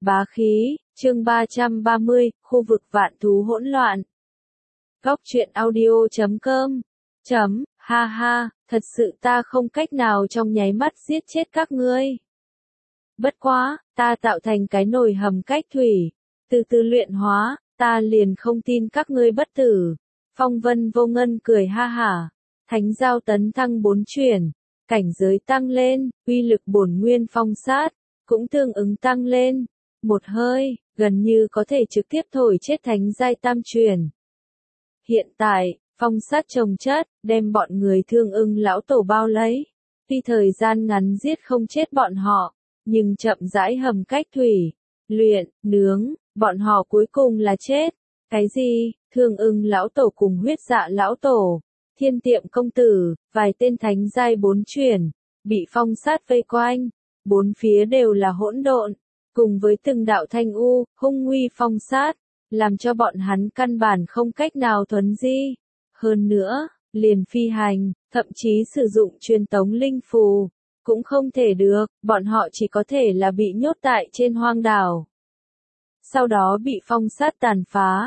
Bá khí, chương 330, khu vực vạn thú hỗn loạn. Góc truyện audio.com. Ha ha, thật sự ta không cách nào trong nháy mắt giết chết các ngươi. Bất quá, ta tạo thành cái nồi hầm cách thủy, từ từ luyện hóa, ta liền không tin các ngươi bất tử. Phong Vân Vô Ngân cười ha hả, thánh giao tấn thăng 4 chuyển, cảnh giới tăng lên, uy lực bổn nguyên phong sát, cũng tương ứng tăng lên. Một hơi, gần như có thể trực tiếp thổi chết thánh giai tam truyền. Hiện tại, phong sát chồng chất, đem bọn người Thương Ưng lão tổ bao lấy. Tuy thời gian ngắn giết không chết bọn họ, nhưng chậm rãi hầm cách thủy, luyện, nướng, bọn họ cuối cùng là chết. Cái gì? Thương Ưng lão tổ cùng Huyết Dạ lão tổ, Thiên Tiệm công tử, vài tên thánh giai 4 truyền, bị phong sát vây quanh, bốn phía đều là hỗn độn, cùng với từng đạo thanh u, hung nguy phong sát, làm cho bọn hắn căn bản không cách nào thuấn di. Hơn nữa, liền phi hành, thậm chí sử dụng truyền tống linh phù, cũng không thể được, bọn họ chỉ có thể là bị nhốt tại trên hoang đảo. Sau đó bị phong sát tàn phá.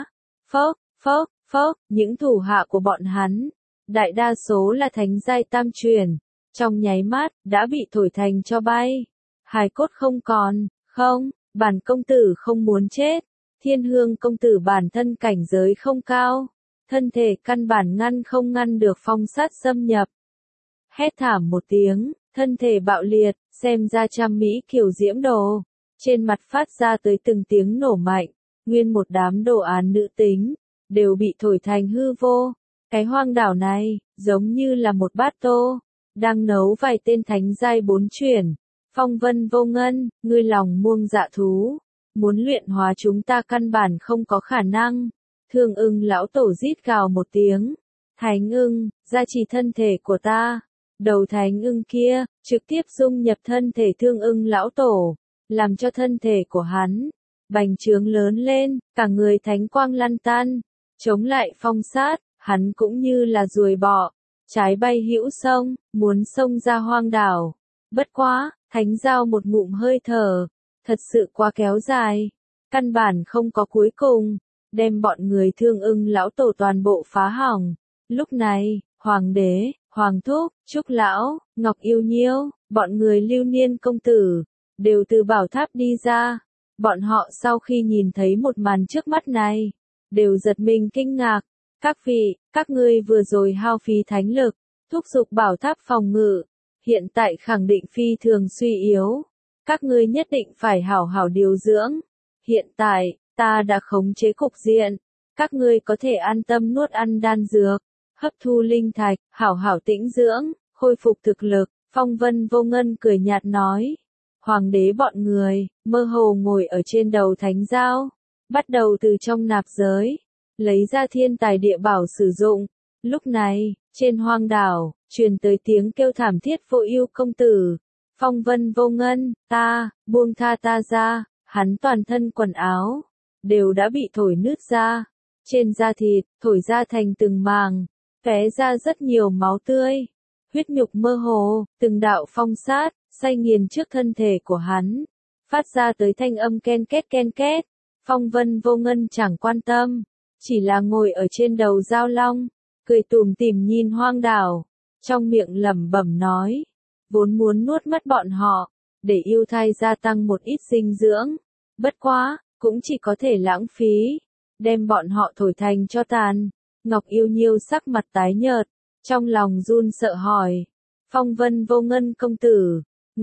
Phốc, những thủ hạ của bọn hắn, đại đa số là thánh giai tam truyền, trong nháy mắt, đã bị thổi thành tro bay. Hài cốt không còn, không, bản công tử không muốn chết. Thiên Hương công tử bản thân cảnh giới không cao, thân thể căn bản không ngăn được phong sát xâm nhập. Hét thảm một tiếng, thân thể bạo liệt, xem ra trăm mỹ kiều diễm đồ. Trên mặt phát ra tới từng tiếng nổ mạnh, nguyên một đám đồ án nữ tính, đều bị thổi thành hư vô. Cái hoang đảo này, giống như là một bát tô, đang nấu vài tên thánh giai 4 chuyển. Phong Vân Vô Ngân, ngươi lòng muông dạ thú, muốn luyện hóa chúng ta căn bản không có khả năng. Thương Ưng lão tổ rít gào một tiếng. Thánh ưng, gia trì thân thể của ta. Đầu thánh ưng kia, trực tiếp dung nhập thân thể Thương Ưng lão tổ, làm cho thân thể của hắn bành trướng lớn lên, cả người thánh quang lăn tăn, chống lại phong sát, hắn cũng như là ruồi bọ, trái bay hữu sông, muốn xông ra hoang đảo. Bất quá, thánh giao một ngụm hơi thở, thật sự quá kéo dài, căn bản không có cuối cùng, đem bọn người Thương Ưng lão tổ toàn bộ phá hỏng. Lúc này, hoàng đế, hoàng thúc, trúc lão, ngọc yêu nhiêu, bọn người Lưu Niên công tử, đều từ bảo tháp đi ra. Bọn họ sau khi nhìn thấy một màn trước mắt này, đều giật mình kinh ngạc. Các vị, các ngươi vừa rồi hao phí thánh lực, thúc giục bảo tháp phòng ngự, hiện tại khẳng định phi thường suy yếu. Các ngươi nhất định phải hảo hảo điều dưỡng. Hiện tại, ta đã khống chế cục diện. Các ngươi có thể an tâm nuốt ăn đan dược, hấp thu linh thạch, hảo hảo tĩnh dưỡng, khôi phục thực lực. Phong Vân Vô Ngân cười nhạt nói. Hoàng đế bọn người, mơ hồ ngồi ở trên đầu thánh giao, bắt đầu từ trong nạp giới, lấy ra thiên tài địa bảo sử dụng. Lúc này, trên hoang đảo, truyền tới tiếng kêu thảm thiết vô ưu công tử. Phong Vân Vô Ngân, buông tha ta ra. Hắn toàn thân quần áo, đều đã bị thổi nứt ra. Trên da thịt, thổi ra thành từng màng, tóe ra rất nhiều máu tươi. Huyết nhục mơ hồ, từng đạo phong sát, xay nghiền trước thân thể của hắn. Phát ra tới thanh âm ken két. Phong Vân Vô Ngân chẳng quan tâm, chỉ là ngồi ở trên đầu giao long, cười tủm tỉm nhìn hoang đảo, trong miệng lẩm bẩm nói, vốn muốn nuốt mất bọn họ, để yêu thai gia tăng một ít dinh dưỡng, bất quá, cũng chỉ có thể lãng phí, đem bọn họ thổi thành cho tàn. Ngọc Yêu Nhiêu sắc mặt tái nhợt, trong lòng run sợ hỏi, Phong Vân Vô Ngân công tử,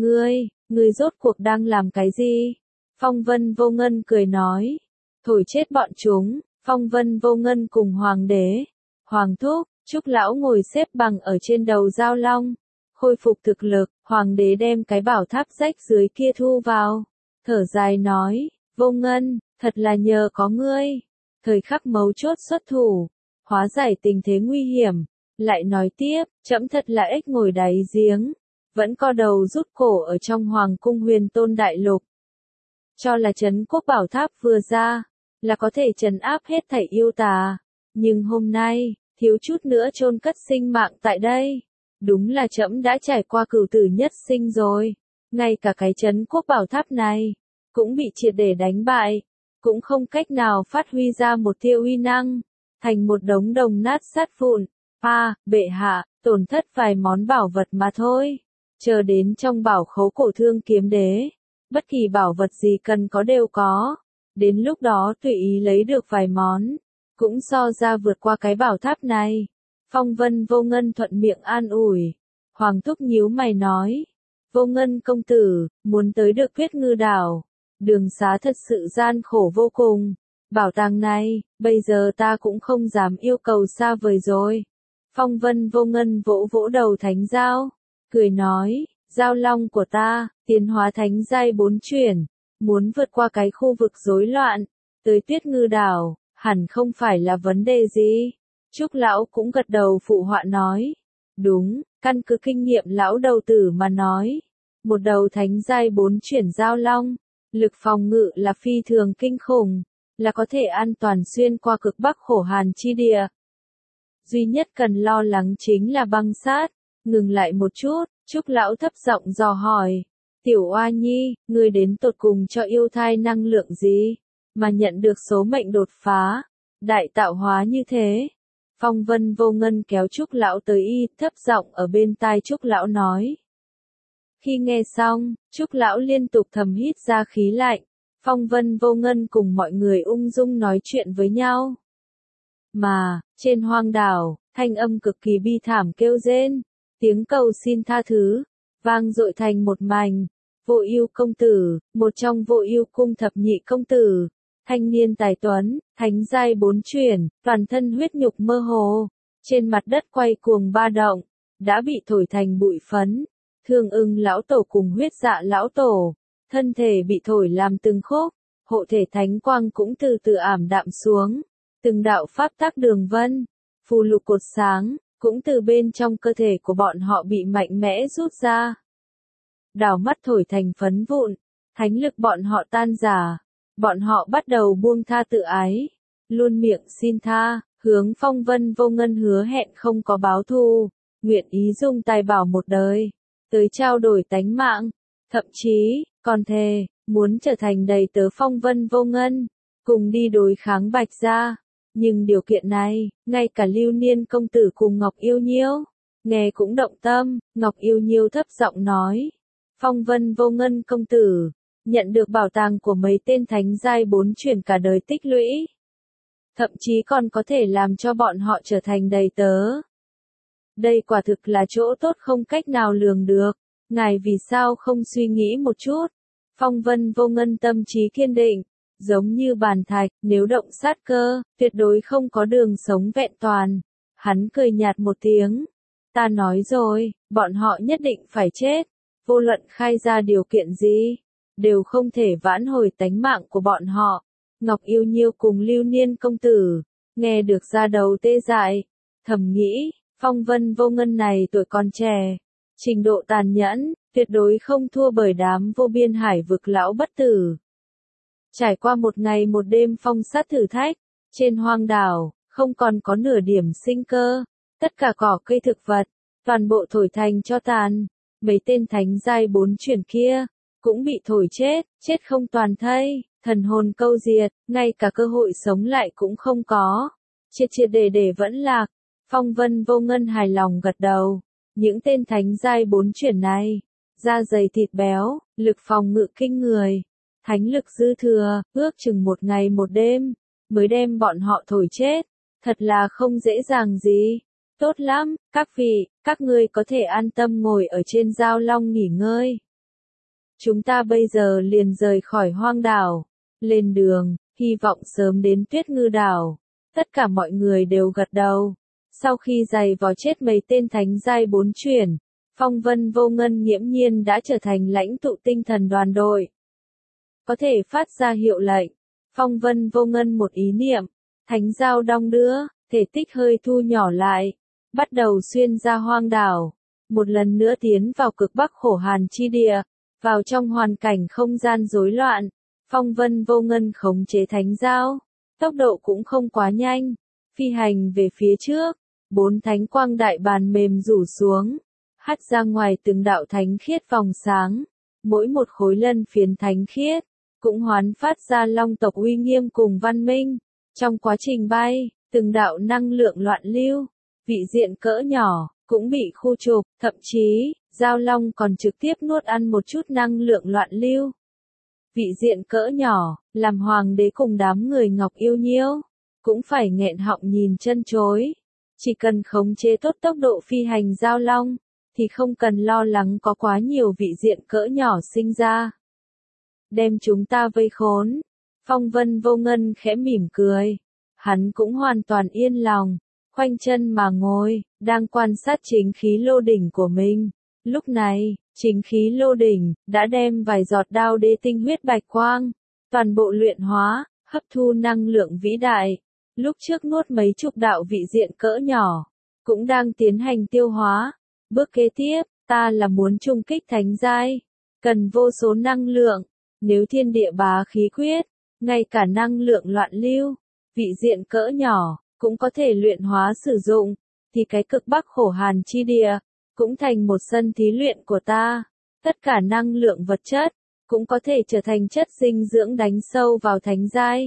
ngươi rốt cuộc đang làm cái gì? Phong Vân Vô Ngân cười nói, thổi chết bọn chúng. Phong Vân Vô Ngân cùng hoàng đế, hoàng thúc, trúc lão ngồi xếp bằng ở trên đầu giao long, khôi phục thực lực. Hoàng đế đem cái bảo tháp rách dưới kia thu vào, thở dài nói, Vô Ngân, thật là nhờ có ngươi, thời khắc mấu chốt xuất thủ, hóa giải tình thế nguy hiểm. Lại nói tiếp, trẫm thật là ếch ngồi đáy giếng, vẫn co đầu rút cổ ở trong hoàng cung Huyền Tôn đại lục. Cho là trấn quốc bảo tháp vừa ra, là có thể trấn áp hết thảy yêu tà, nhưng hôm nay, thiếu chút nữa chôn cất sinh mạng tại đây. Đúng là trẫm đã trải qua cửu tử nhất sinh rồi, ngay cả cái trấn quốc bảo tháp này, cũng bị triệt để đánh bại, cũng không cách nào phát huy ra một tia uy năng, thành một đống đồng nát sát vụn. Bệ hạ, tổn thất vài món bảo vật mà thôi. Chờ đến trong bảo khố cổ Thương Kiếm Đế, bất kỳ bảo vật gì cần có đều có. Đến lúc đó tùy ý lấy được vài món, cũng so ra vượt qua cái bảo tháp này. Phong Vân Vô Ngân thuận miệng an ủi. Hoàng thúc nhíu mày nói. Vô Ngân công tử, muốn tới được Tuyết Ngư Đảo. Đường xá thật sự gian khổ vô cùng. Bảo tàng này, bây giờ ta cũng không dám yêu cầu xa vời rồi. Phong Vân Vô Ngân vỗ vỗ đầu Thánh Giao, cười nói, Giao Long của ta, tiến hóa thánh giai 4 chuyển, muốn vượt qua cái khu vực rối loạn, tới Tuyết Ngư Đảo, hẳn không phải là vấn đề gì. Trúc lão cũng gật đầu phụ họa nói, đúng, căn cứ kinh nghiệm lão đầu tử mà nói, một đầu thánh giai 4 chuyển Giao Long, lực phòng ngự là phi thường kinh khủng, là có thể an toàn xuyên qua cực bắc khổ hàn chi địa. Duy nhất cần lo lắng chính là băng sát. Ngừng lại một chút, Trúc lão thấp giọng dò hỏi. Tiểu Oa Nhi, ngươi đến tột cùng cho yêu thai năng lượng gì, mà nhận được số mệnh đột phá, đại tạo hóa như thế. Phong Vân Vô Ngân kéo Trúc lão tới thấp giọng ở bên tai Trúc lão nói. Khi nghe xong, Trúc lão liên tục thầm hít ra khí lạnh. Phong Vân Vô Ngân cùng mọi người ung dung nói chuyện với nhau. Mà, trên hoang đảo, thanh âm cực kỳ bi thảm kêu rên, tiếng cầu xin tha thứ, vang dội thành một mảnh. Vô Ưu công tử, một trong Vô Ưu cung thập nhị công tử, thanh niên tài tuấn, thánh giai 4 chuyển, toàn thân huyết nhục mơ hồ, trên mặt đất quay cuồng ba động, đã bị thổi thành bụi phấn. Thương Ưng lão tổ cùng Huyết Dạ lão tổ, thân thể bị thổi làm từng khúc, hộ thể thánh quang cũng từ từ ảm đạm xuống. Từng đạo pháp tắc đường vân, phù lục cột sáng, cũng từ bên trong cơ thể của bọn họ bị mạnh mẽ rút ra. Đảo mắt thổi thành phấn vụn, thánh lực bọn họ tan rã, bọn họ bắt đầu buông tha tự ái, luôn miệng xin tha, hướng Phong Vân Vô Ngân hứa hẹn không có báo thù, nguyện ý dùng tài bảo một đời, tới trao đổi tánh mạng, thậm chí, còn thề, muốn trở thành đầy tớ Phong Vân Vô Ngân, cùng đi đối kháng Bạch Gia. Nhưng điều kiện này, ngay cả Lưu Niên công tử cùng Ngọc Yêu Nhiêu, nghe cũng động tâm. Ngọc Yêu Nhiêu thấp giọng nói, Phong Vân Vô Ngân công tử, nhận được bảo tàng của mấy tên thánh giai 4 chuyển cả đời tích lũy. Thậm chí còn có thể làm cho bọn họ trở thành đầy tớ. Đây quả thực là chỗ tốt không cách nào lường được, ngài vì sao không suy nghĩ một chút. Phong Vân Vô Ngân tâm trí kiên định. Giống như bàn thạch, nếu động sát cơ, tuyệt đối không có đường sống vẹn toàn. Hắn cười nhạt một tiếng. Ta nói rồi, bọn họ nhất định phải chết. Vô luận khai ra điều kiện gì, đều không thể vãn hồi tánh mạng của bọn họ. Ngọc Yêu Nhiêu cùng Lưu Niên công tử, nghe được da đầu tê dại. Thầm nghĩ, Phong Vân Vô Ngân này tuổi còn trẻ, trình độ tàn nhẫn, tuyệt đối không thua bởi đám vô biên hải vực lão bất tử. Trải qua một ngày một đêm phong sát thử thách, trên hoang đảo, không còn có nửa điểm sinh cơ, tất cả cỏ cây thực vật, toàn bộ thổi thành tro tàn, mấy tên thánh giai 4 chuyển kia, cũng bị thổi chết, chết không toàn thây, thần hồn câu diệt, ngay cả cơ hội sống lại cũng không có, triệt triệt để vẫn lạc. Phong Vân Vô Ngân hài lòng gật đầu, những tên thánh giai 4 chuyển này, da dày thịt béo, lực phòng ngự kinh người. Thánh lực dư thừa, ước chừng một ngày một đêm, mới đem bọn họ thổi chết, thật là không dễ dàng gì. Tốt lắm, các vị, các ngươi có thể an tâm ngồi ở trên Giao Long nghỉ ngơi. Chúng ta bây giờ liền rời khỏi hoang đảo, lên đường, hy vọng sớm đến Tuyết Ngư Đảo. Tất cả mọi người đều gật đầu. Sau khi giày vò chết mấy tên thánh giai 4 chuyển, Phong Vân Vô Ngân nghiễm nhiên đã trở thành lãnh tụ tinh thần đoàn đội. Có thể phát ra hiệu lệnh. Phong Vân Vô Ngân một ý niệm, thánh giao đong đưa, thể tích hơi thu nhỏ lại, bắt đầu xuyên ra hoang đảo, một lần nữa tiến vào cực bắc khổ hàn chi địa, vào trong hoàn cảnh không gian rối loạn. Phong Vân Vô Ngân khống chế thánh giao, tốc độ cũng không quá nhanh, phi hành về phía trước, 4 thánh quang đại bàn mềm rủ xuống, hắt ra ngoài từng đạo thánh khiết vòng sáng, mỗi một khối lân phiến thánh khiết, cũng hoán phát ra long tộc uy nghiêm cùng văn minh. Trong quá trình bay, từng đạo năng lượng loạn lưu, vị diện cỡ nhỏ, cũng bị khu trục, thậm chí, Giao Long còn trực tiếp nuốt ăn một chút năng lượng loạn lưu. Vị diện cỡ nhỏ, làm hoàng đế cùng đám người Ngọc Yêu Nhiêu, cũng phải nghẹn họng nhìn chân chối. Chỉ cần khống chế tốt tốc độ phi hành Giao Long, thì không cần lo lắng có quá nhiều vị diện cỡ nhỏ sinh ra. Đem chúng ta vây khốn. Phong Vân Vô Ngân khẽ mỉm cười. Hắn cũng hoàn toàn yên lòng, khoanh chân mà ngồi, đang quan sát chính khí lô đỉnh của mình. Lúc này, chính khí lô đỉnh đã đem vài giọt đao đế tinh huyết bạch quang, toàn bộ luyện hóa, hấp thu năng lượng vĩ đại. Lúc trước nuốt mấy chục đạo vị diện cỡ nhỏ, cũng đang tiến hành tiêu hóa. Bước kế tiếp, ta là muốn trung kích thánh giai, cần vô số năng lượng. Nếu thiên địa bá khí quyết, ngay cả năng lượng loạn lưu, vị diện cỡ nhỏ, cũng có thể luyện hóa sử dụng, thì cái cực bắc khổ hàn chi địa, cũng thành một sân thí luyện của ta. Tất cả năng lượng vật chất, cũng có thể trở thành chất dinh dưỡng đánh sâu vào thánh giai.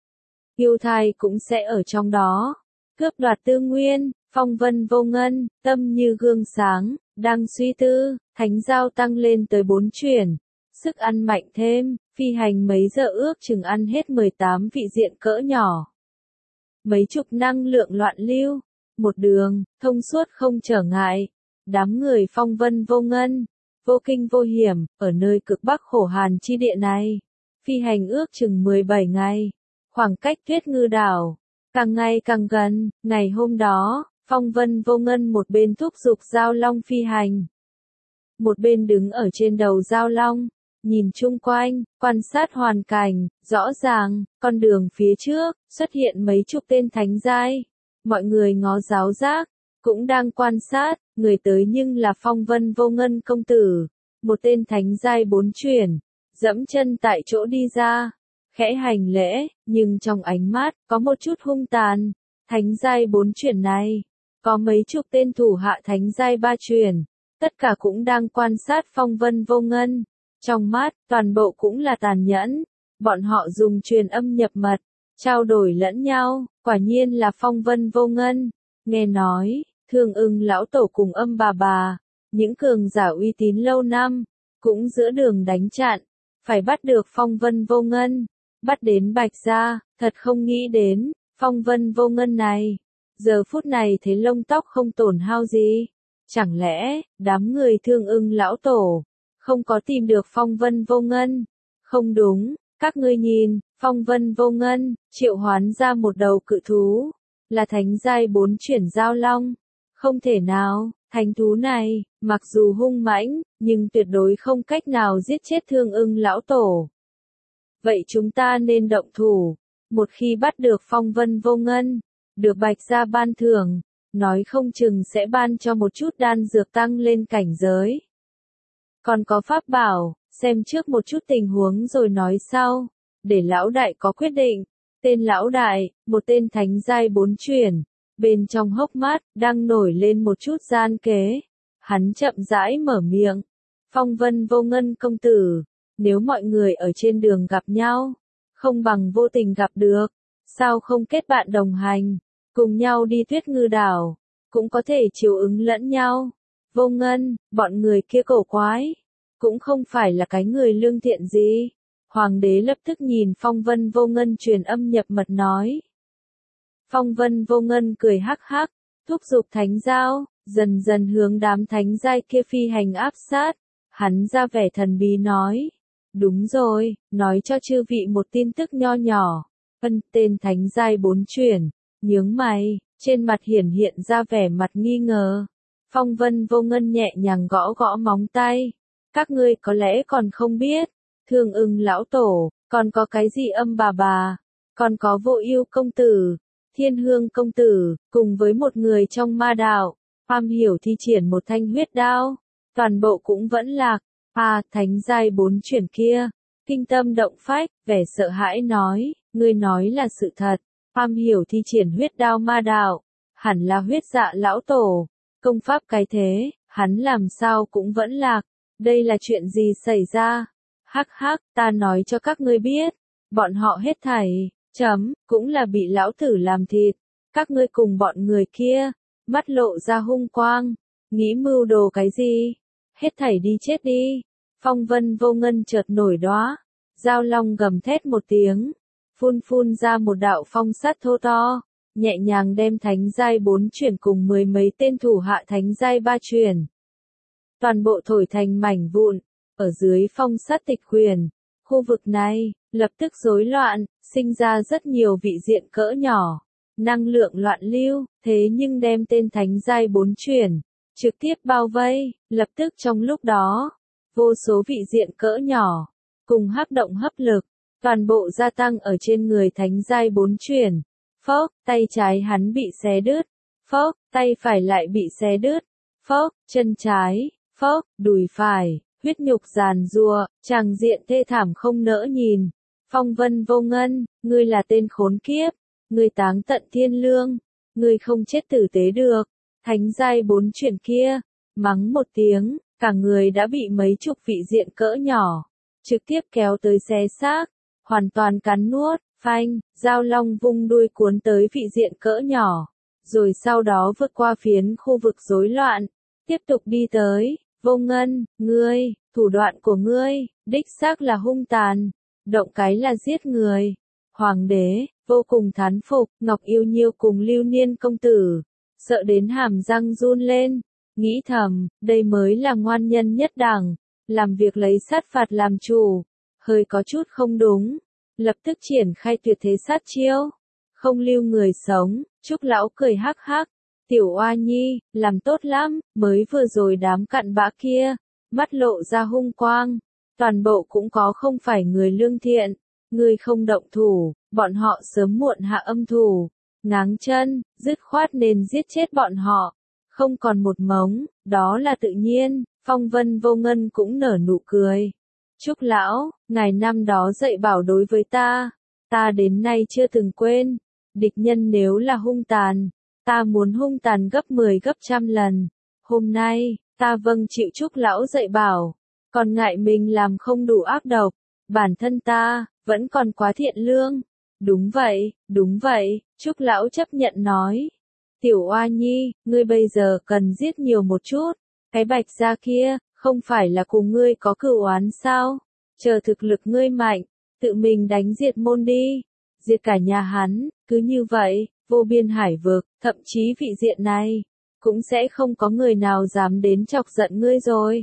Yêu thai cũng sẽ ở trong đó. Cướp đoạt tư nguyên, Phong Vân Vô Ngân, tâm như gương sáng, đang suy tư, thánh giao tăng lên tới 4 chuyển. Sức ăn mạnh thêm, phi hành mấy giờ ước chừng ăn hết 18 vị diện cỡ nhỏ. Mấy chục năng lượng loạn lưu, một đường, thông suốt không trở ngại. Đám người Phong Vân Vô Ngân, vô kinh vô hiểm, ở nơi cực bắc khổ hàn chi địa này. Phi hành ước chừng 17 ngày. Khoảng cách Tuyết Ngư đảo, càng ngày càng gần. Ngày hôm đó, Phong Vân Vô Ngân một bên thúc giục Giao Long phi hành. Một bên đứng ở trên đầu Giao Long. Nhìn chung quanh, quan sát hoàn cảnh, rõ ràng, con đường phía trước, xuất hiện mấy chục tên thánh giai. Mọi người ngó giáo giác, cũng đang quan sát, người tới nhưng là Phong Vân Vô Ngân công tử. Một tên thánh giai 4 chuyển, dẫm chân tại chỗ đi ra, khẽ hành lễ, nhưng trong ánh mắt, có một chút hung tàn. Thánh giai 4 chuyển này, có mấy chục tên thủ hạ thánh giai 3 chuyển, tất cả cũng đang quan sát Phong Vân Vô Ngân. Trong mắt, toàn bộ cũng là tàn nhẫn. Bọn họ dùng truyền âm nhập mật, trao đổi lẫn nhau, quả nhiên là Phong Vân Vô Ngân. Nghe nói, Thương Ưng lão tổ cùng Âm bà, những cường giả uy tín lâu năm, cũng giữa đường đánh chặn, phải bắt được Phong Vân Vô Ngân, bắt đến Bạch Gia, thật không nghĩ đến, Phong Vân Vô Ngân này, giờ phút này thấy lông tóc không tổn hao gì. Chẳng lẽ, đám người Thương Ưng lão tổ không có tìm được Phong Vân Vô Ngân? Không đúng, các ngươi nhìn, Phong Vân Vô Ngân triệu hoán ra một đầu cự thú, là thánh giai 4 chuyển Giao Long. Không thể nào, thánh thú này, mặc dù hung mãnh, nhưng tuyệt đối không cách nào giết chết Thương Ưng lão tổ. Vậy chúng ta nên động thủ, một khi bắt được Phong Vân Vô Ngân, được Bạch Gia ban thưởng, nói không chừng sẽ ban cho một chút đan dược tăng lên cảnh giới. Còn có pháp bảo, xem trước một chút tình huống rồi nói sau, để lão đại có quyết định. Tên lão đại, một tên thánh giai 4 chuyển, bên trong hốc mắt, đang nổi lên một chút gian kế. Hắn chậm rãi mở miệng. Phong Vân Vô Ngân công tử, nếu mọi người ở trên đường gặp nhau, không bằng vô tình gặp được, sao không kết bạn đồng hành, cùng nhau đi Tuyết Ngư đảo, cũng có thể chiều ứng lẫn nhau. Vô Ngân, bọn người kia cổ quái, cũng không phải là cái người lương thiện gì. Hoàng đế lập tức nhìn Phong Vân Vô Ngân truyền âm nhập mật nói. Phong Vân Vô Ngân cười hắc hắc, thúc giục thánh giao, dần dần hướng đám thánh giai kia phi hành áp sát. Hắn ra vẻ thần bí nói. Đúng rồi, nói cho chư vị một tin tức nho nhỏ. Tên thánh giai 4 chuyển, nhướng mày, trên mặt hiển hiện ra vẻ mặt nghi ngờ. Phong Vân Vô Ngân nhẹ nhàng gõ gõ móng tay. Các ngươi có lẽ còn không biết, Thương Ưng lão tổ, còn có cái gì Âm bà, còn có Vô Ưu công tử, Thiên Hương công tử, cùng với một người trong ma đạo, am hiểu thi triển một thanh huyết đao, toàn bộ cũng vẫn lạc. Thánh giai 4 chuyển kia, kinh tâm động phách, vẻ sợ hãi nói, ngươi nói là sự thật, am hiểu thi triển huyết đao ma đạo, hẳn là Huyết Dạ lão tổ, công pháp cái thế, hắn làm sao cũng vẫn lạc, đây là chuyện gì xảy ra? Hắc hắc, ta nói cho các ngươi biết, bọn họ hết thảy, cũng là bị lão tử làm thịt, các ngươi cùng bọn người kia, mắt lộ ra hung quang, nghĩ mưu đồ cái gì, hết thảy đi chết đi. Phong Vân Vô Ngân chợt nổi đóa, Giao Long gầm thét một tiếng, phun ra một đạo phong sát thô to, nhẹ nhàng đem thánh giai 4 chuyển cùng mười mấy tên thủ hạ thánh giai 3 chuyển. Toàn bộ thổi thành mảnh vụn, ở dưới phong sát tịch quyền, khu vực này, lập tức rối loạn, sinh ra rất nhiều vị diện cỡ nhỏ, năng lượng loạn lưu, thế nhưng đem tên thánh giai 4 chuyển, trực tiếp bao vây, lập tức trong lúc đó, vô số vị diện cỡ nhỏ, cùng hắc động hấp lực, toàn bộ gia tăng ở trên người thánh giai 4 chuyển. Phốc, tay trái hắn bị xé đứt, phốc, tay phải lại bị xé đứt, phốc, chân trái, phốc, đùi phải, huyết nhục giàn giụa, tràng diện thê thảm không nỡ nhìn. Phong Vân Vô Ngân, ngươi là tên khốn kiếp, ngươi táng tận thiên lương, ngươi không chết tử tế được. Thánh giai 4 chuyển kia, mắng một tiếng, cả người đã bị mấy chục vị diện cỡ nhỏ, trực tiếp kéo tới xé xác, hoàn toàn cắn nuốt. Phanh, Giao Long vung đuôi cuốn tới vị diện cỡ nhỏ, rồi sau đó vượt qua phiến khu vực rối loạn, tiếp tục đi tới. Vô Ngân, ngươi, thủ đoạn của ngươi, đích xác là hung tàn, động cái là giết người. Hoàng đế, vô cùng thán phục, Ngọc Yêu Nhiêu cùng Lưu Niên công tử, sợ đến hàm răng run lên, nghĩ thầm, đây mới là ngoan nhân nhất đẳng, làm việc lấy sát phạt làm chủ, hơi có chút không đúng. Lập tức triển khai tuyệt thế sát chiêu, không lưu người sống. Trúc lão cười hắc hắc, tiểu oa nhi, làm tốt lắm, mới vừa rồi đám cặn bã kia, mắt lộ ra hung quang, toàn bộ cũng có không phải người lương thiện, người không động thủ, bọn họ sớm muộn hạ âm thủ, ngáng chân, dứt khoát nên giết chết bọn họ, không còn một mống, đó là tự nhiên. Phong Vân Vô Ngân cũng nở nụ cười. Trúc lão, ngài năm đó dạy bảo đối với ta đến nay chưa từng quên, địch nhân nếu là hung tàn, ta muốn hung tàn gấp 10 gấp trăm lần. Hôm nay, ta vâng chịu Trúc lão dạy bảo, còn ngại mình làm không đủ ác độc, bản thân ta, vẫn còn quá thiện lương. Đúng vậy, Trúc lão chấp nhận nói. Tiểu oa nhi, ngươi bây giờ cần giết nhiều một chút, cái bạch gia kia, không phải là cùng ngươi có cửu oán sao? Chờ thực lực ngươi mạnh, tự mình đánh diệt môn đi, diệt cả nhà hắn, cứ như vậy, vô biên hải vực, thậm chí vị diện này, cũng sẽ không có người nào dám đến chọc giận ngươi rồi.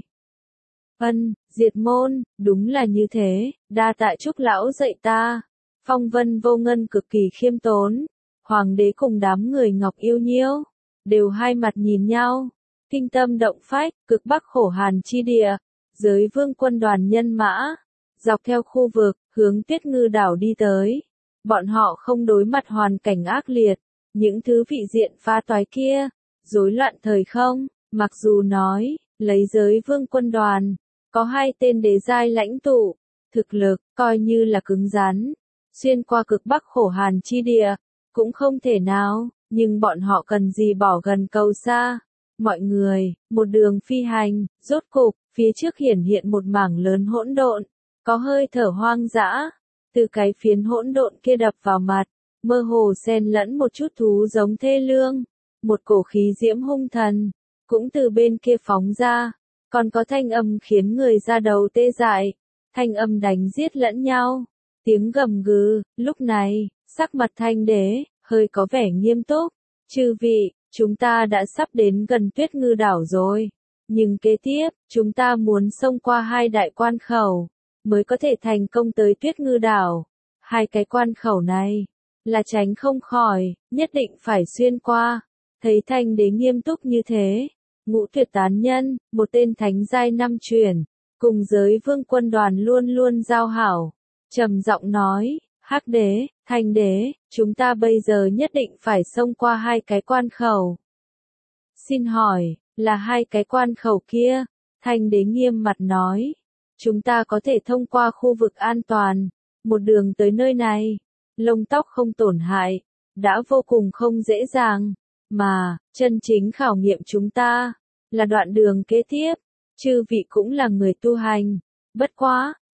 Diệt môn, đúng là như thế, đa tạ Trúc lão dạy ta. Phong Vân Vô Ngân cực kỳ khiêm tốn, hoàng đế cùng đám người Ngọc Yêu Nhiêu, đều hai mặt nhìn nhau. Kinh tâm động phách, cực bắc khổ hàn chi địa, giới vương quân đoàn nhân mã, dọc theo khu vực, hướng Tuyết Ngư đảo đi tới. Bọn họ không đối mặt hoàn cảnh ác liệt, những thứ vị diện pha toái kia, rối loạn thời không, mặc dù nói, lấy giới vương quân đoàn, có 2 tên đế giai lãnh tụ, thực lực, coi như là cứng rắn, xuyên qua cực bắc khổ hàn chi địa, cũng không thể nào, nhưng bọn họ cần gì bỏ gần cầu xa. Mọi người, một đường phi hành, rốt cục, phía trước hiển hiện một mảng lớn hỗn độn, có hơi thở hoang dã, từ cái phiến hỗn độn kia đập vào mặt, mơ hồ xen lẫn một chút thú giống thê lương, một cổ khí diễm hung thần, cũng từ bên kia phóng ra, còn có thanh âm khiến người ra đầu tê dại, thanh âm đánh giết lẫn nhau, tiếng gầm gừ. Lúc này, sắc mặt Thanh đế, hơi có vẻ nghiêm túc, chư vị, chúng ta đã sắp đến gần Tuyết Ngư đảo rồi, nhưng kế tiếp, chúng ta muốn xông qua 2 đại quan khẩu, mới có thể thành công tới Tuyết Ngư đảo. 2 cái quan khẩu này, là tránh không khỏi, nhất định phải xuyên qua. Thấy Thanh đế nghiêm túc như thế, Ngũ Tuyệt tán nhân, một tên thánh giai 5 truyền, cùng giới vương quân đoàn luôn luôn giao hảo, trầm giọng nói, Hắc đế, Thanh đế, chúng ta bây giờ nhất định phải xông qua 2 cái quan khẩu. Xin hỏi, là 2 cái quan khẩu kia? Thanh đế nghiêm mặt nói, chúng ta có thể thông qua khu vực an toàn, một đường tới nơi này, lông tóc không tổn hại, đã vô cùng không dễ dàng, mà, chân chính khảo nghiệm chúng ta, là đoạn đường kế tiếp. Chư vị cũng là người tu hành, bất quá,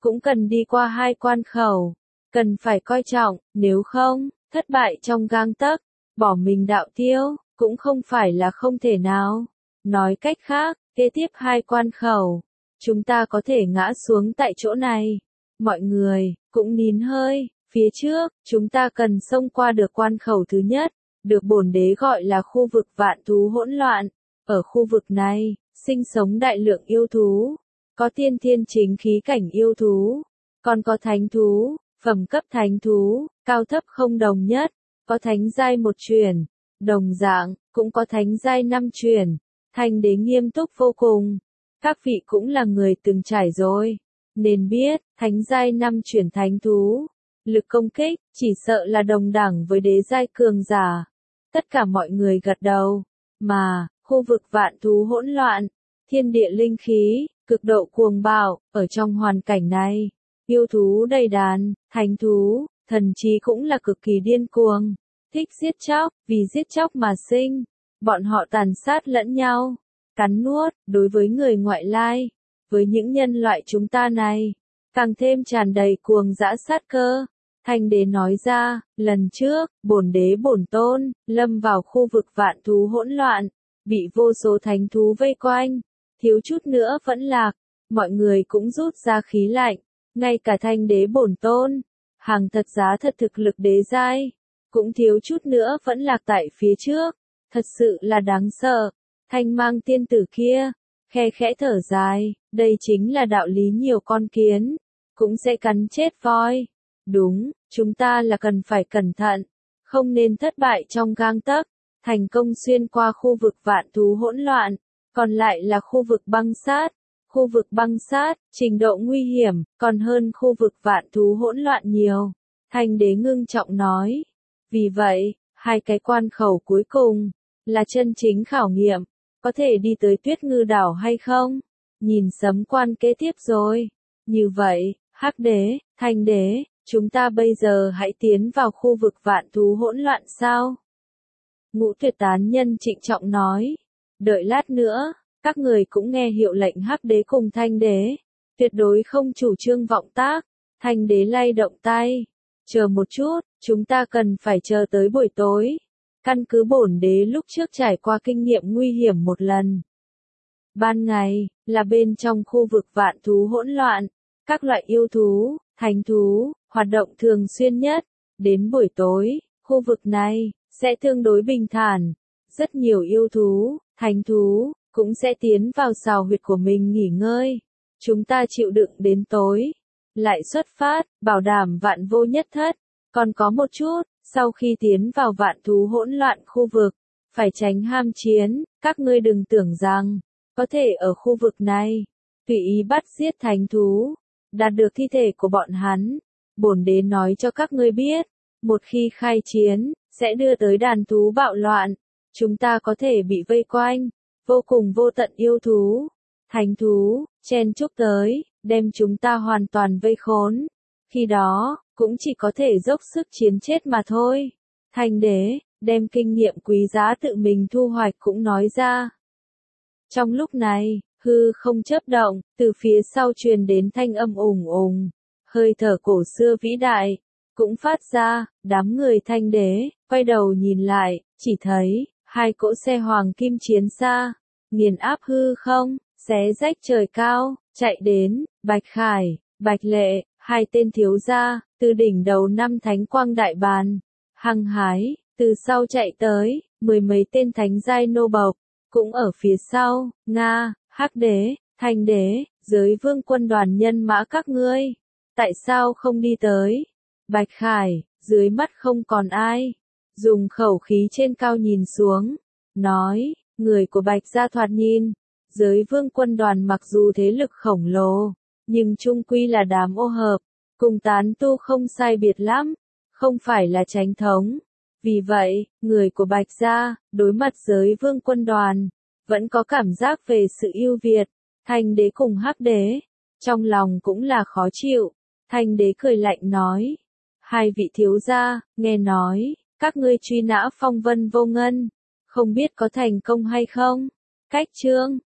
cũng cần đi qua hai quan khẩu, cần phải coi trọng, nếu không, thất bại trong gang tấc, bỏ mình đạo tiêu, cũng không phải là không thể nào. Nói cách khác, kế tiếp hai quan khẩu, chúng ta có thể ngã xuống tại chỗ này. Mọi người, cũng nín hơi, phía trước, chúng ta cần xông qua được quan khẩu thứ nhất, được bổn đế gọi là khu vực vạn thú hỗn loạn. Ở khu vực này, sinh sống đại lượng yêu thú, có tiên thiên chính khí cảnh yêu thú, còn có thánh thú, phẩm cấp thánh thú, cao thấp không đồng nhất, có thánh giai 1 truyền, đồng dạng, cũng có thánh giai 5 truyền. Thanh đế nghiêm túc vô cùng. Các vị cũng là người từng trải rồi, nên biết, thánh giai 5 truyền thánh thú, lực công kích, chỉ sợ là đồng đẳng với đế giai cường giả. Tất cả mọi người gật đầu, mà, khu vực vạn thú hỗn loạn, thiên địa linh khí, cực độ cuồng bạo, ở trong hoàn cảnh này, yêu thú đầy đàn, thánh thú, thần trí cũng là cực kỳ điên cuồng, thích giết chóc, vì giết chóc mà sinh, bọn họ tàn sát lẫn nhau, cắn nuốt, đối với người ngoại lai, với những nhân loại chúng ta này, càng thêm tràn đầy cuồng dã sát cơ. Thanh đế nói ra, lần trước, bổn đế bổn tôn, lâm vào khu vực vạn thú hỗn loạn, bị vô số thánh thú vây quanh, thiếu chút nữa vẫn lạc, mọi người cũng rút ra khí lạnh, ngay cả thanh đế bổn tôn, hàng thật giá thật thực lực đế giai, cũng thiếu chút nữa vẫn lạc tại phía trước, thật sự là đáng sợ. Thanh mang tiên tử kia, khe khẽ thở dài, đây chính là đạo lý nhiều con kiến, cũng sẽ cắn chết voi. Đúng, chúng ta là cần phải cẩn thận, không nên thất bại trong gang tấc, thành công xuyên qua khu vực vạn thú hỗn loạn, còn lại là khu vực băng sát. Khu vực băng sát, trình độ nguy hiểm, còn hơn khu vực vạn thú hỗn loạn nhiều. Thanh đế ngưng trọng nói. Vì vậy, hai cái quan khẩu cuối cùng, là chân chính khảo nghiệm, có thể đi tới Tuyết Ngư đảo hay không? Nhìn sấm quan kế tiếp rồi. Như vậy, Hắc đế, Thanh đế, chúng ta bây giờ hãy tiến vào khu vực vạn thú hỗn loạn sao? Ngũ Tuyệt tán nhân trịnh trọng nói. Đợi lát nữa, các người cũng nghe hiệu lệnh Hắc đế cùng Thanh đế. Tuyệt đối không chủ trương vọng tác. Thanh đế lay động tay. Chờ một chút, chúng ta cần phải chờ tới buổi tối. Căn cứ bổn đế lúc trước trải qua kinh nghiệm nguy hiểm một lần. Ban ngày, là bên trong khu vực vạn thú hỗn loạn. Các loại yêu thú, thánh thú, hoạt động thường xuyên nhất. Đến buổi tối, khu vực này, sẽ tương đối bình thản. Rất nhiều yêu thú, thánh thú, cũng sẽ tiến vào sào huyệt của mình nghỉ ngơi. Chúng ta chịu đựng đến tối. Lại xuất phát, bảo đảm vạn vô nhất thất. Còn có một chút, sau khi tiến vào vạn thú hỗn loạn khu vực, phải tránh ham chiến, các ngươi đừng tưởng rằng, có thể ở khu vực này, tùy ý bắt giết thánh thú, đạt được thi thể của bọn hắn. Bổn đế nói cho các ngươi biết, một khi khai chiến, sẽ đưa tới đàn thú bạo loạn, chúng ta có thể bị vây quanh, vô cùng vô tận yêu thú, thánh thú, chen chúc tới, đem chúng ta hoàn toàn vây khốn. Khi đó, cũng chỉ có thể dốc sức chiến chết mà thôi. Thanh đế, đem kinh nghiệm quý giá tự mình thu hoạch cũng nói ra. Trong lúc này, hư không chớp động, từ phía sau truyền đến thanh âm ùng ùng, hơi thở cổ xưa vĩ đại, cũng phát ra, đám người Thanh đế, quay đầu nhìn lại, chỉ thấy, hai cỗ xe hoàng kim chiến xa, nghiền áp hư không, xé rách trời cao, chạy đến, Bạch Khải, Bạch Lệ, hai tên thiếu gia, từ đỉnh đầu năm thánh quang đại bàn, hăng hái, từ sau chạy tới, 10 mấy tên thánh giai nô bộc, cũng ở phía sau, Nga, Hắc đế, Thanh đế, giới vương quân đoàn nhân mã các ngươi, tại sao không đi tới? Bạch Khải, dưới mắt không còn ai, dùng khẩu khí trên cao nhìn xuống, nói, người của Bạch gia thoạt nhìn, giới vương quân đoàn mặc dù thế lực khổng lồ, nhưng chung quy là đám ô hợp, cùng tán tu không sai biệt lắm, không phải là chánh thống. Vì vậy, người của Bạch gia, đối mặt giới vương quân đoàn, vẫn có cảm giác về sự ưu việt. Thanh đế cùng Hắc đế, trong lòng cũng là khó chịu. Thanh đế cười lạnh nói, hai vị thiếu gia, nghe nói, các ngươi truy nã Phong Vân Vô Ngân, không biết có thành công hay không? Cách chương